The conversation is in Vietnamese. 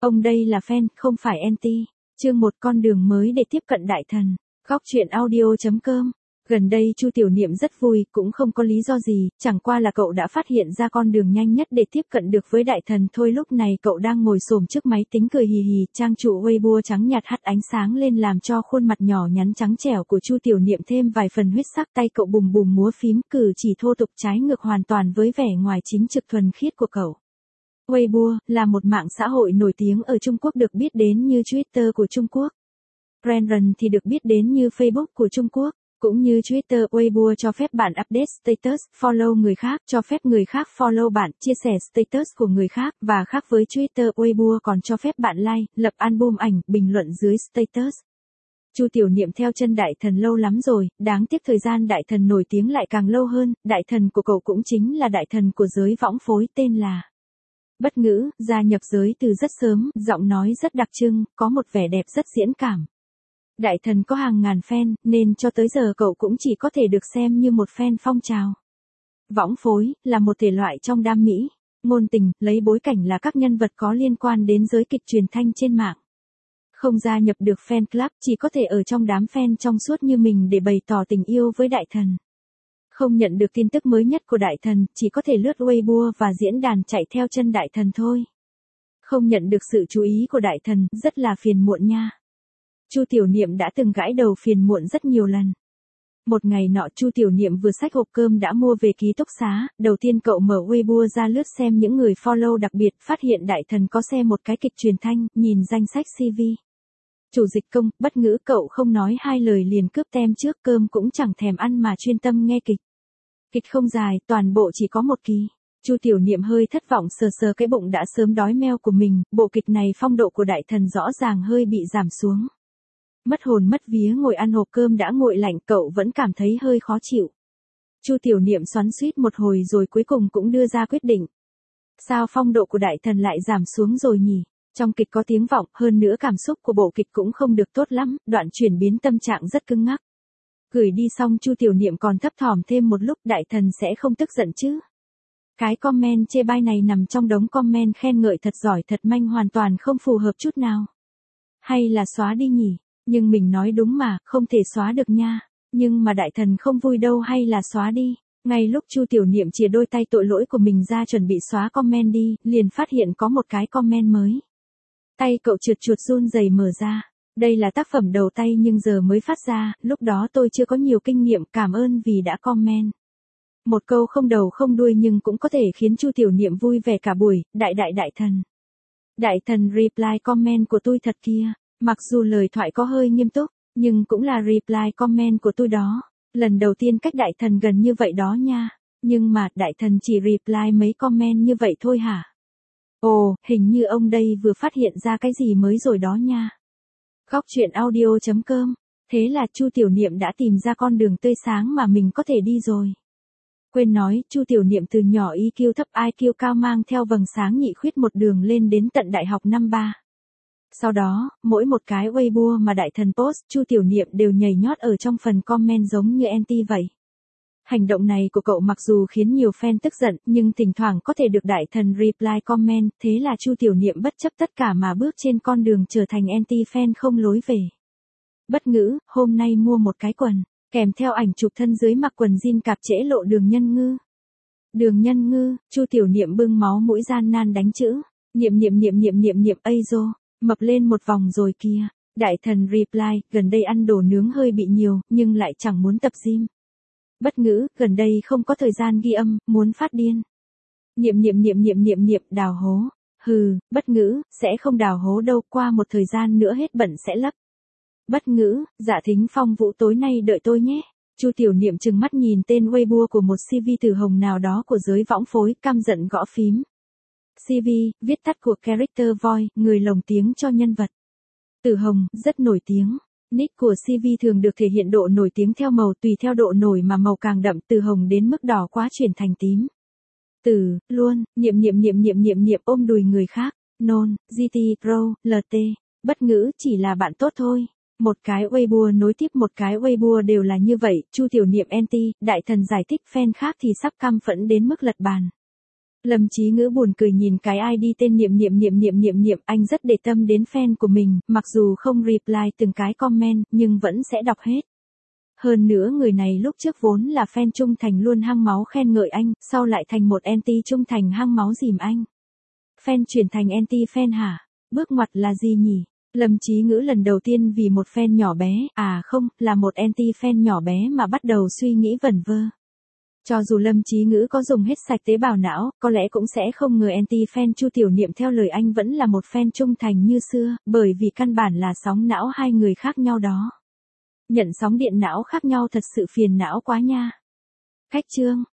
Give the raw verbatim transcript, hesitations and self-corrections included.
Ông đây là fan, không phải anti. Chương một con đường mới để tiếp cận đại thần. Góc truyện audio chấm com. Gần đây Chu Tiểu Niệm rất vui, cũng không có lý do gì, chẳng qua là cậu đã phát hiện ra con đường nhanh nhất để tiếp cận được với đại thần thôi. Lúc này cậu đang ngồi xổm trước máy tính cười hì hì, trang trụ Weibo trắng nhạt hắt ánh sáng lên làm cho khuôn mặt nhỏ nhắn trắng trẻo của Chu Tiểu Niệm thêm vài phần huyết sắc. Tay cậu bùm bùm múa phím, cử chỉ thô tục trái ngược hoàn toàn với vẻ ngoài chính trực thuần khiết của cậu. Weibo là một mạng xã hội nổi tiếng ở Trung Quốc, được biết đến như Twitter của Trung Quốc. Renren thì được biết đến như Facebook của Trung Quốc. Cũng như Twitter, Weibo cho phép bạn update status, follow người khác, cho phép người khác follow bạn, chia sẻ status của người khác, và khác với Twitter, Weibo còn cho phép bạn like, lập album ảnh, bình luận dưới status. Chu Tiểu Niệm theo chân đại thần lâu lắm rồi, đáng tiếc thời gian đại thần nổi tiếng lại càng lâu hơn. Đại thần của cậu cũng chính là đại thần của giới võng phối, tên là Bất Ngữ, gia nhập giới từ rất sớm, giọng nói rất đặc trưng, có một vẻ đẹp rất diễn cảm. Đại thần có hàng ngàn fan, nên cho tới giờ cậu cũng chỉ có thể được xem như một fan phong trào. Võng phối là một thể loại trong đam mỹ, ngôn tình, lấy bối cảnh là các nhân vật có liên quan đến giới kịch truyền thanh trên mạng. Không gia nhập được fan club, chỉ có thể ở trong đám fan trong suốt như mình để bày tỏ tình yêu với đại thần. Không nhận được tin tức mới nhất của đại thần, chỉ có thể lướt Weibo và diễn đàn chạy theo chân đại thần thôi. Không nhận được sự chú ý của đại thần, rất là phiền muộn nha. Chu Tiểu Niệm đã từng gãi đầu phiền muộn rất nhiều lần. Một ngày nọ Chu Tiểu Niệm vừa xách hộp cơm đã mua về ký túc xá, đầu tiên cậu mở Weibo ra lướt xem những người follow đặc biệt, phát hiện đại thần có xem một cái kịch truyền thanh, nhìn danh sách xê vê. Chủ dịch công, Bất Ngữ, cậu không nói hai lời liền cướp tem trước, cơm cũng chẳng thèm ăn mà chuyên tâm nghe kịch. Kịch không dài, toàn bộ chỉ có một kỳ. Chu Tiểu Niệm hơi thất vọng sờ sờ cái bụng đã sớm đói meo của mình, bộ kịch này phong độ của đại thần rõ ràng hơi bị giảm xuống. Mất hồn mất vía ngồi ăn hộp cơm đã nguội lạnh, cậu vẫn cảm thấy hơi khó chịu. Chu Tiểu Niệm xoắn xuýt một hồi rồi cuối cùng cũng đưa ra quyết định. Sao phong độ của đại thần lại giảm xuống rồi nhỉ? Trong kịch có tiếng vọng, hơn nữa cảm xúc của bộ kịch cũng không được tốt lắm, đoạn chuyển biến tâm trạng rất cứng ngắc. Gửi đi xong Chu Tiểu Niệm còn thấp thỏm thêm một lúc, đại thần sẽ không tức giận chứ? Cái comment chê bai này nằm trong đống comment khen ngợi thật giỏi thật manh, hoàn toàn không phù hợp chút nào. Hay là xóa đi nhỉ? Nhưng mình nói đúng mà, không thể xóa được nha. Nhưng mà đại thần không vui đâu, hay là xóa đi. Ngay lúc Chu Tiểu Niệm chìa đôi tay tội lỗi của mình ra chuẩn bị xóa comment đi, liền phát hiện có một cái comment mới. Tay cậu trượt chuột run rẩy mở ra. Đây là tác phẩm đầu tay nhưng giờ mới phát ra, lúc đó tôi chưa có nhiều kinh nghiệm, cảm ơn vì đã comment. Một câu không đầu không đuôi nhưng cũng có thể khiến Chu Tiểu Niệm vui vẻ cả buổi. Đại đại đại thần. Đại thần reply comment của tôi thật kia. Mặc dù lời thoại có hơi nghiêm túc, nhưng cũng là reply comment của tôi đó. Lần đầu tiên cách đại thần gần như vậy đó nha. Nhưng mà, đại thần chỉ reply mấy comment như vậy thôi hả? Ồ, hình như ông đây vừa phát hiện ra cái gì mới rồi đó nha. Góc truyện audio chấm com. Thế là Chu Tiểu Niệm đã tìm ra con đường tươi sáng mà mình có thể đi rồi. Quên nói, Chu Tiểu Niệm từ nhỏ i kiu thấp i kiu cao, mang theo vầng sáng nhị khuyết một đường lên đến tận đại học năm ba. Sau đó, mỗi một cái Weibo mà đại thần post, Chu Tiểu Niệm đều nhảy nhót ở trong phần comment giống như anti vậy. Hành động này của cậu mặc dù khiến nhiều fan tức giận, nhưng thỉnh thoảng có thể được đại thần reply comment, thế là Chu Tiểu Niệm bất chấp tất cả mà bước trên con đường trở thành anti fan không lối về. Bất Ngữ, hôm nay mua một cái quần, kèm theo ảnh chụp thân dưới mặc quần jean cạp trễ lộ đường nhân ngư. Đường nhân ngư, Chu Tiểu Niệm bưng máu mũi gian nan đánh chữ, niệm niệm niệm niệm niệm niệm ây dô. Mập lên một vòng rồi kìa. Đại thần reply, gần đây ăn đồ nướng hơi bị nhiều, nhưng lại chẳng muốn tập gym. Bất Ngữ, gần đây không có thời gian ghi âm, muốn phát điên. Niệm niệm niệm niệm niệm niệm, đào hố. Hừ, Bất Ngữ, sẽ không đào hố đâu, qua một thời gian nữa hết bận sẽ lấp. Bất Ngữ, dạ Thính Phong Vũ tối nay đợi tôi nhé. Chu Tiểu Niệm trừng mắt nhìn tên Weibo của một xê vê từ hồng nào đó của giới võng phối, căm giận gõ phím. xê vê, viết tắt của character voice, người lồng tiếng cho nhân vật. Từ hồng, rất nổi tiếng. Nick của xê vê thường được thể hiện độ nổi tiếng theo màu, tùy theo độ nổi mà màu càng đậm, từ hồng đến mức đỏ quá chuyển thành tím. Từ, luôn, niệm niệm niệm niệm niệm niệm ôm đùi người khác, nôn, giê tê, pro, lờ tê, Bất Ngữ chỉ là bạn tốt thôi. Một cái Weibo nối tiếp một cái Weibo đều là như vậy, Chu Tiểu Niệm anti, đại thần giải thích, fan khác thì sắp căm phẫn đến mức lật bàn. Lâm Chí Ngữ buồn cười nhìn cái i đê tên niệm niệm niệm niệm niệm niệm, anh rất để tâm đến fan của mình, mặc dù không reply từng cái comment, nhưng vẫn sẽ đọc hết. Hơn nữa người này lúc trước vốn là fan trung thành luôn hăng máu khen ngợi anh, sau lại thành một anti trung thành hăng máu dìm anh. Fan chuyển thành anti fan hả? Bước ngoặt là gì nhỉ? Lâm Chí Ngữ lần đầu tiên vì một fan nhỏ bé, à không, là một anti fan nhỏ bé mà bắt đầu suy nghĩ vẩn vơ. Cho dù Lâm Chí Ngữ có dùng hết sạch tế bào não, có lẽ cũng sẽ không ngờ anti-fan Chu Tiểu Niệm theo lời anh vẫn là một fan trung thành như xưa, bởi vì căn bản là sóng não hai người khác nhau đó. Nhận sóng điện não khác nhau thật sự phiền não quá nha. Khách chương